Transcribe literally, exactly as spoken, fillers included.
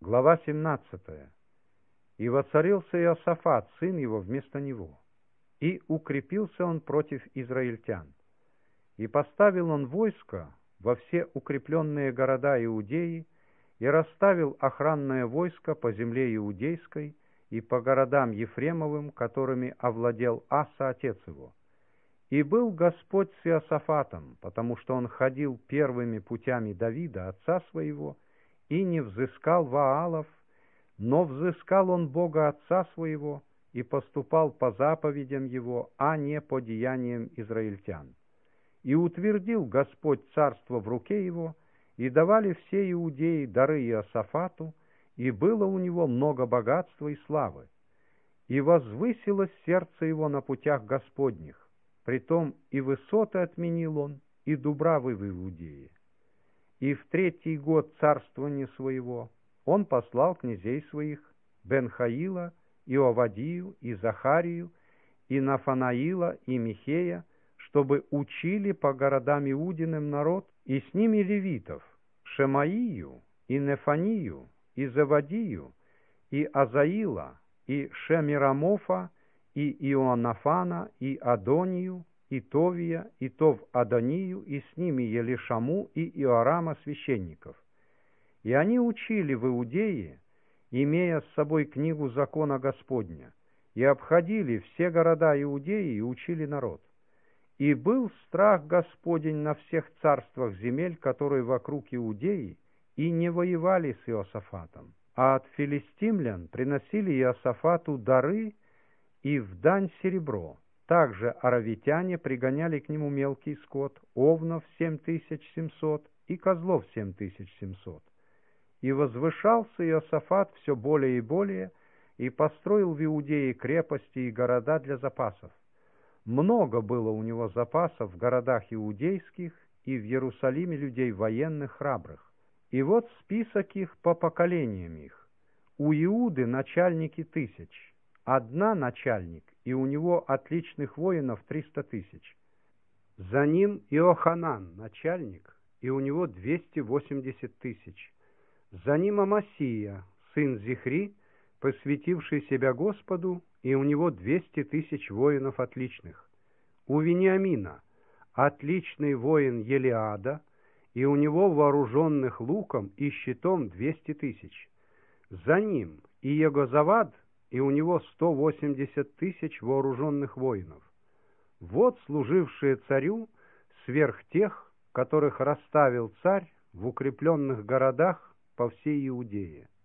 Глава семнадцатая. «И воцарился Иосафат, сын его, вместо него, и укрепился он против израильтян. И поставил он войско во все укрепленные города Иудеи, и расставил охранное войско по земле Иудейской и по городам Ефремовым, которыми овладел Аса, отец его. И был Господь с Иосафатом, потому что он ходил первыми путями Давида, отца своего, и не взыскал Ваалов, но взыскал он Бога отца своего и поступал по заповедям его, а не по деяниям израильтян. И утвердил Господь царство в руке его, и давали все иудеи дары Иосафату, и было у него много богатства и славы. И возвысилось сердце его на путях Господних, притом и высоты отменил он, и дубравы в Иудее. И в третий год царствования своего он послал князей своих, Бен-Хаила, и Овадию, и Захарию, и Нафанаила, и Михея, чтобы учили по городам Иудиным народ, и с ними левитов, Шемаию, и Нефанию, и Завадию, и Азаила, и Шемирамофа, и Ионафана, и Адонию, и Товия, и Тов-Адонию, и с ними Елишаму и Иорама священников. И они учили в Иудее, имея с собой книгу закона Господня, и обходили все города Иудеи и учили народ. И был страх Господень на всех царствах земель, которые вокруг Иудеи, и не воевали с Иосафатом. А от филистимлян приносили Иосафату дары и в дань серебро. Также аравитяне пригоняли к нему мелкий скот, овнов семь тысяч семьсот и козлов семь тысяч семьсот. И возвышался Иосафат все более и более, и построил в Иудее крепости и города для запасов. Много было у него запасов в городах иудейских и в Иерусалиме людей военных храбрых. И вот список их по поколениям их. У Иуды начальники тысяч, одна начальник, и у него отличных воинов триста тысяч. За ним Иоханан, начальник, и у него двести восемьдесят тысяч. За ним Амасия, сын Зихри, посвятивший себя Господу, и у него двести тысяч воинов отличных. У Вениамина отличный воин Елиада, и у него вооруженных луком и щитом двести тысяч. За ним Иегозавад, и у него сто восемьдесят тысяч вооруженных воинов. Вот служившие царю сверх тех, которых расставил царь в укрепленных городах по всей Иудее.